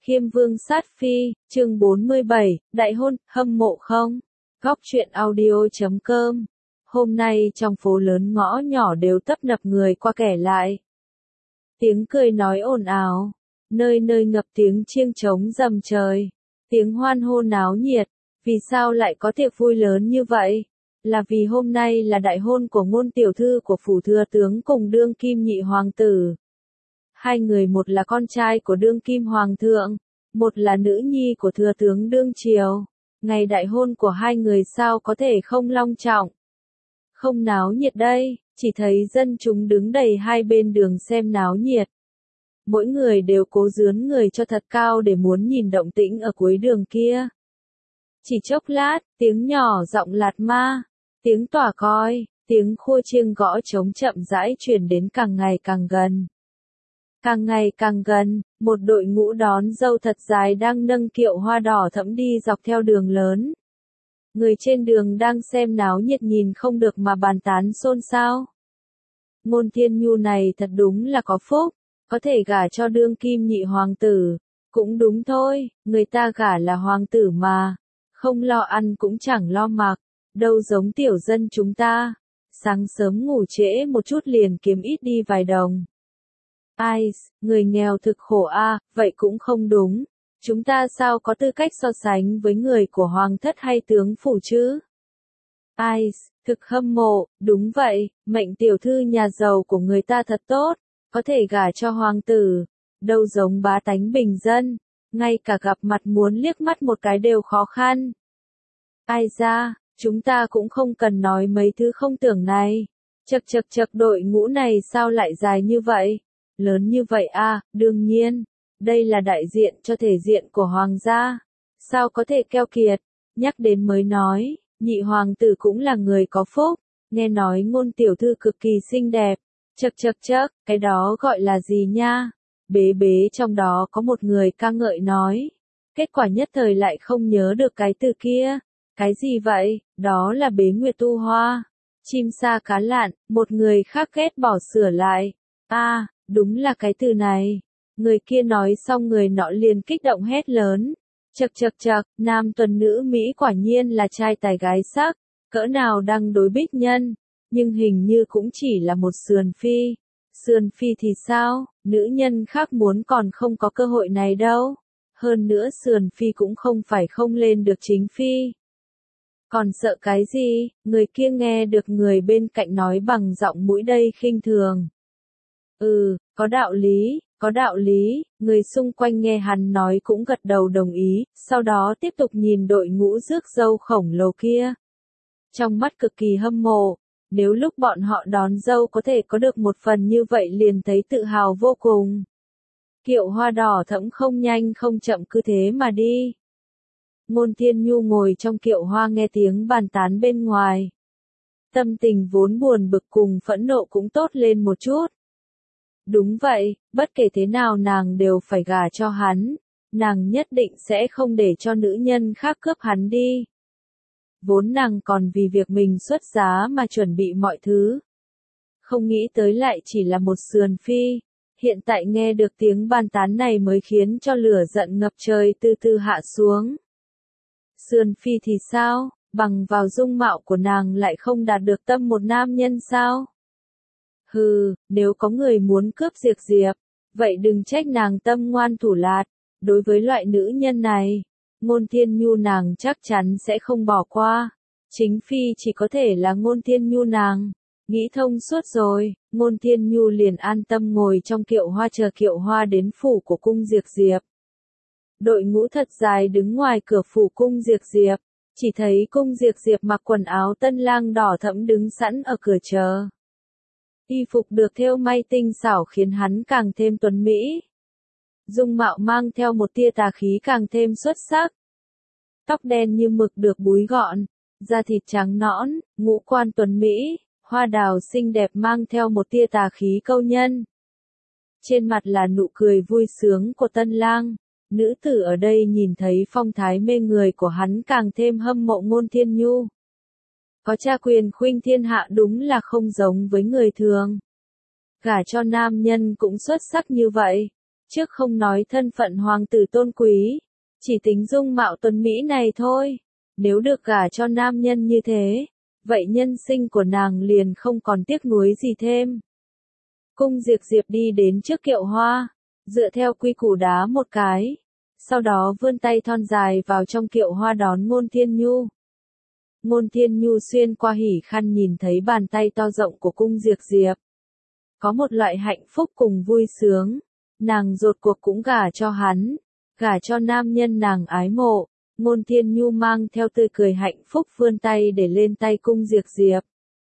Khiêm Vương sát phi, chương 47, đại hôn, hâm mộ không? Góc truyện audio.com. Hôm nay trong phố lớn ngõ nhỏ đều tấp nập người qua kẻ lại. Tiếng cười nói ồn ào, nơi nơi ngập tiếng chiêng trống rầm trời, tiếng hoan hô náo nhiệt. Vì sao lại có tiệc vui lớn như vậy? Là vì hôm nay là đại hôn của ngôn tiểu thư của phủ thừa tướng cùng đương kim nhị hoàng tử. Hai người một là con trai của đương kim hoàng thượng, một là nữ nhi của thừa tướng đương triều. Ngày đại hôn của hai người sao có thể không long trọng, không náo nhiệt đây, chỉ thấy dân chúng đứng đầy hai bên đường xem náo nhiệt. Mỗi người đều cố dướn người cho thật cao để muốn nhìn động tĩnh ở cuối đường kia. Chỉ chốc lát, tiếng nhỏ giọng lạt ma, tiếng tỏa còi, tiếng khua chiêng gõ trống chậm rãi truyền đến càng ngày càng gần. Càng ngày càng gần, một đội ngũ đón dâu thật dài đang nâng kiệu hoa đỏ thẫm đi dọc theo đường lớn. Người trên đường đang xem náo nhiệt nhìn không được mà bàn tán xôn xao. Ngôn Thiên Nhu này thật đúng là có phúc, có thể gả cho đương kim nhị hoàng tử. Cũng đúng thôi, người ta gả là hoàng tử mà, không lo ăn cũng chẳng lo mặc, đâu giống tiểu dân chúng ta. Sáng sớm ngủ trễ một chút liền kiếm ít đi vài đồng. Ai, người nghèo thực khổ a, vậy cũng không đúng. Chúng ta sao có tư cách so sánh với người của hoàng thất hay tướng phủ chứ? Ai, thực hâm mộ, đúng vậy, mệnh tiểu thư nhà giàu của người ta thật tốt, có thể gả cho hoàng tử, đâu giống bá tánh bình dân, ngay cả gặp mặt muốn liếc mắt một cái đều khó khăn. Ai ra, chúng ta cũng không cần nói mấy thứ không tưởng này. Chật đội ngũ này sao lại dài như vậy? Lớn như vậy à, đương nhiên, đây là đại diện cho thể diện của hoàng gia, sao có thể keo kiệt, nhắc đến mới nói, nhị hoàng tử cũng là người có phúc, nghe nói ngôn tiểu thư cực kỳ xinh đẹp, chật, cái đó gọi là gì nha, bế trong đó có một người ca ngợi nói, kết quả nhất thời lại không nhớ được cái từ kia, cái gì vậy, đó là bế nguyệt tu hoa, chim sa cá lạn, một người khác ghét bỏ sửa lại, đúng là cái từ này. Người kia nói xong người nọ liền kích động hét lớn. Chật, nam tuần nữ Mỹ quả nhiên là trai tài gái sắc, cỡ nào đang đối bích nhân, nhưng hình như cũng chỉ là một sườn phi. Sườn phi thì sao, nữ nhân khác muốn còn không có cơ hội này đâu. Hơn nữa sườn phi cũng không phải không lên được chính phi. Còn sợ cái gì, người kia nghe được người bên cạnh nói bằng giọng mũi đầy khinh thường. Có đạo lý, người xung quanh nghe hắn nói cũng gật đầu đồng ý, sau đó tiếp tục nhìn đội ngũ rước dâu khổng lồ kia. Trong mắt cực kỳ hâm mộ, nếu lúc bọn họ đón dâu có thể có được một phần như vậy liền thấy tự hào vô cùng. Kiệu hoa đỏ thẫm không nhanh không chậm cứ thế mà đi. Ngôn Thiên Nhu ngồi trong kiệu hoa nghe tiếng bàn tán bên ngoài. Tâm tình vốn buồn bực cùng phẫn nộ cũng tốt lên một chút. Đúng vậy, bất kể thế nào nàng đều phải gả cho hắn, nàng nhất định sẽ không để cho nữ nhân khác cướp hắn đi. Vốn nàng còn vì việc mình xuất giá mà chuẩn bị mọi thứ. Không nghĩ tới lại chỉ là một sườn phi, hiện tại nghe được tiếng bàn tán này mới khiến cho lửa giận ngập trời từ từ hạ xuống. Sườn phi thì sao, bằng vào dung mạo của nàng lại không đạt được tâm một nam nhân sao? Nếu có người muốn cướp Diệp, vậy đừng trách nàng tâm ngoan thủ lạt, đối với loại nữ nhân này, Ngôn Thiên Nhu nàng chắc chắn sẽ không bỏ qua, chính phi chỉ có thể là Ngôn Thiên Nhu nàng, nghĩ thông suốt rồi, Ngôn Thiên Nhu liền an tâm ngồi trong kiệu hoa chờ kiệu hoa đến phủ của cung Diệp. Đội ngũ thật dài đứng ngoài cửa phủ cung Diệp, chỉ thấy cung Diệp mặc quần áo tân lang đỏ thẫm đứng sẵn ở cửa chờ. Y phục được thêu may tinh xảo khiến hắn càng thêm tuấn mỹ. Dung mạo mang theo một tia tà khí càng thêm xuất sắc. Tóc đen như mực được búi gọn, da thịt trắng nõn, ngũ quan tuấn mỹ, hoa đào xinh đẹp mang theo một tia tà khí câu nhân. Trên mặt là nụ cười vui sướng của tân lang. Nữ tử ở đây nhìn thấy phong thái mê người của hắn càng thêm hâm mộ Ngôn Thiên Nhu. Có cha quyền khuynh thiên hạ đúng là không giống với người thường. Gả cho nam nhân cũng xuất sắc như vậy. Trước không nói thân phận hoàng tử tôn quý, chỉ tính dung mạo tuấn Mỹ này thôi. Nếu được gả cho nam nhân như thế, vậy nhân sinh của nàng liền không còn tiếc nuối gì thêm. Cung Diệp đi đến trước kiệu hoa, dựa theo quy củ đá một cái, sau đó vươn tay thon dài vào trong kiệu hoa đón Ngôn Thiên Nhu. Ngôn Thiên Nhu xuyên qua hỉ khăn nhìn thấy bàn tay to rộng của Cung Diệp. Có một loại hạnh phúc cùng vui sướng, nàng rốt cuộc cũng gả cho hắn, gả cho nam nhân nàng ái mộ. Ngôn Thiên Nhu mang theo tươi cười hạnh phúc vươn tay để lên tay Cung Diệp.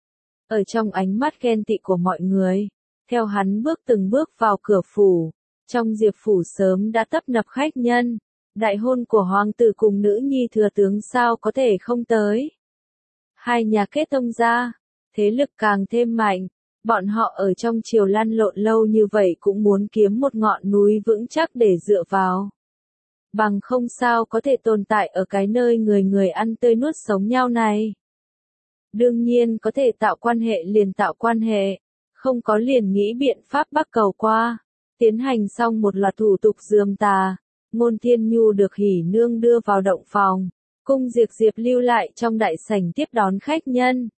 Ở trong ánh mắt ghen tị của mọi người, theo hắn từng bước vào cửa phủ, trong Diệp phủ sớm đã tấp nập khách nhân, đại hôn của hoàng tử cùng nữ nhi thừa tướng sao có thể không tới. Hai nhà kết tông gia, thế lực càng thêm mạnh, bọn họ ở trong triều lăn lộn lâu như vậy cũng muốn kiếm một ngọn núi vững chắc để dựa vào. Bằng không sao có thể tồn tại ở cái nơi người người ăn tươi nuốt sống nhau này. Đương nhiên có thể tạo quan hệ liền tạo quan hệ, không có liền nghĩ biện pháp bắc cầu qua. Tiến hành xong một loạt thủ tục rườm rà, Ngôn Thiên Nhu được hỉ nương đưa vào động phòng, Cung Diệp lưu lại trong đại sảnh tiếp đón khách nhân.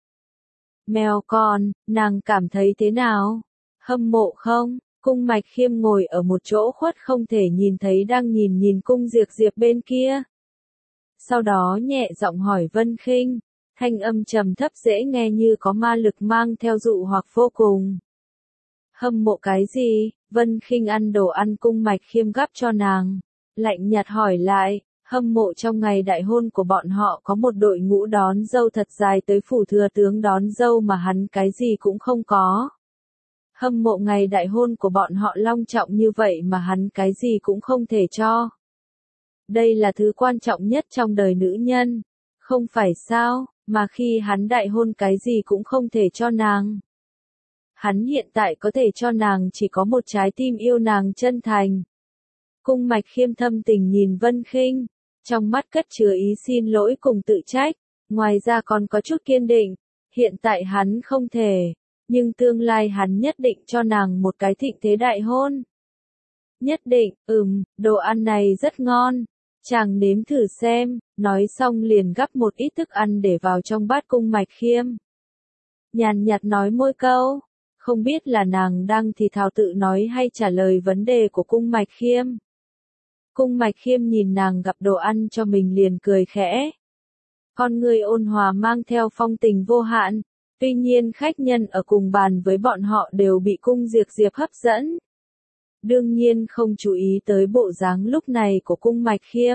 Mèo con, nàng cảm thấy thế nào? Hâm mộ không? Cung Mạch Khiêm ngồi ở một chỗ khuất không thể nhìn thấy đang nhìn Cung Diệp bên kia. Sau đó nhẹ giọng hỏi Vân Khinh, thanh âm trầm thấp dễ nghe như có ma lực mang theo dụ hoặc vô cùng. Hâm mộ cái gì? Vân Khinh ăn đồ ăn Cung Mạch Khiêm gắp cho nàng, lạnh nhạt hỏi lại, hâm mộ trong ngày đại hôn của bọn họ có một đội ngũ đón dâu thật dài tới phủ thừa tướng đón dâu mà hắn cái gì cũng không có. Hâm mộ ngày đại hôn của bọn họ long trọng như vậy mà hắn cái gì cũng không thể cho. Đây là thứ quan trọng nhất trong đời nữ nhân, không phải sao, mà khi hắn đại hôn cái gì cũng không thể cho nàng. Hắn hiện tại có thể cho nàng chỉ có một trái tim yêu nàng chân thành. Cung Mạch Khiêm thâm tình nhìn Vân Khinh, trong mắt cất chứa ý xin lỗi cùng tự trách, ngoài ra còn có chút kiên định, hiện tại hắn không thể, nhưng tương lai hắn nhất định cho nàng một cái thịnh thế đại hôn. Nhất định, đồ ăn này rất ngon, chàng nếm thử xem, nói xong liền gắp một ít thức ăn để vào trong bát Cung Mạch Khiêm. Nhàn nhạt nói môi câu, không biết là nàng đang thì thào tự nói hay trả lời vấn đề của Cung Mạch Khiêm. Cung Mạch Khiêm nhìn nàng gắp đồ ăn cho mình liền cười khẽ. Con người ôn hòa mang theo phong tình vô hạn, tuy nhiên khách nhân ở cùng bàn với bọn họ đều bị Cung Diệp hấp dẫn. Đương nhiên không chú ý tới bộ dáng lúc này của Cung Mạch Khiêm.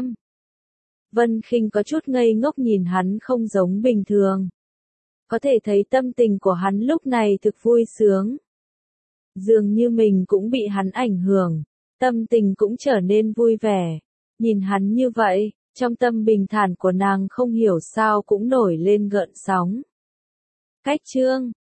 Vân Khinh có chút ngây ngốc nhìn hắn không giống bình thường. Có thể thấy tâm tình của hắn lúc này thực vui sướng. Dường như mình cũng bị hắn ảnh hưởng, tâm tình cũng trở nên vui vẻ. Nhìn hắn như vậy, trong tâm bình thản của nàng không hiểu sao cũng nổi lên gợn sóng. Cách chương